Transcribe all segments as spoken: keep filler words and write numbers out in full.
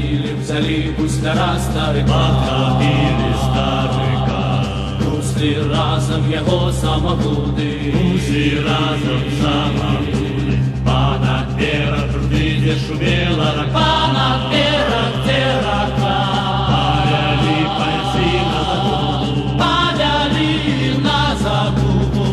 Подходили, взяли гуся старый, подходили старика. Гусли разом его самогуды, Гусли разом самогуды. Понад берег рты, где шумела рака, понад берег, где рака. Повяли пальцы на загубу, повяли на загубу.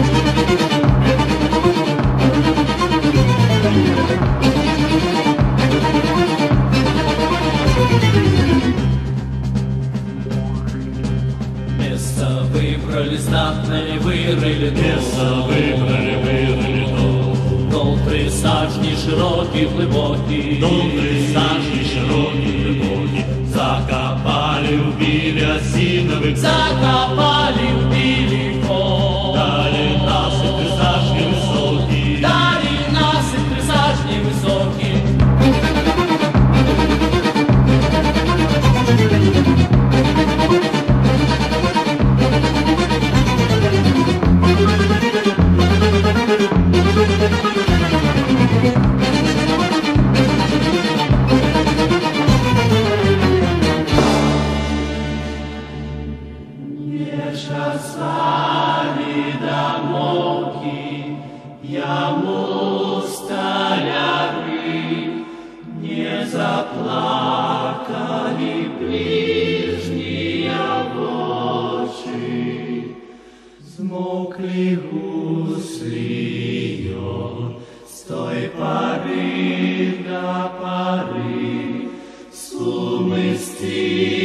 Место выбрали знатное, вырыли место выбрали, вырыли дом. Дол трисажний, широкий, глубокий, Дол трисажний, широкий, глубокий. Закопали, убили осиновый кол, закопали, убили кол. Дали насыпь трисажний высокий, дали насыпь трисажний высокий. Не шастали домовки, яму столяры, не заплакали ближние очи, смолкли гусли ее с той поры до поры, с умысти.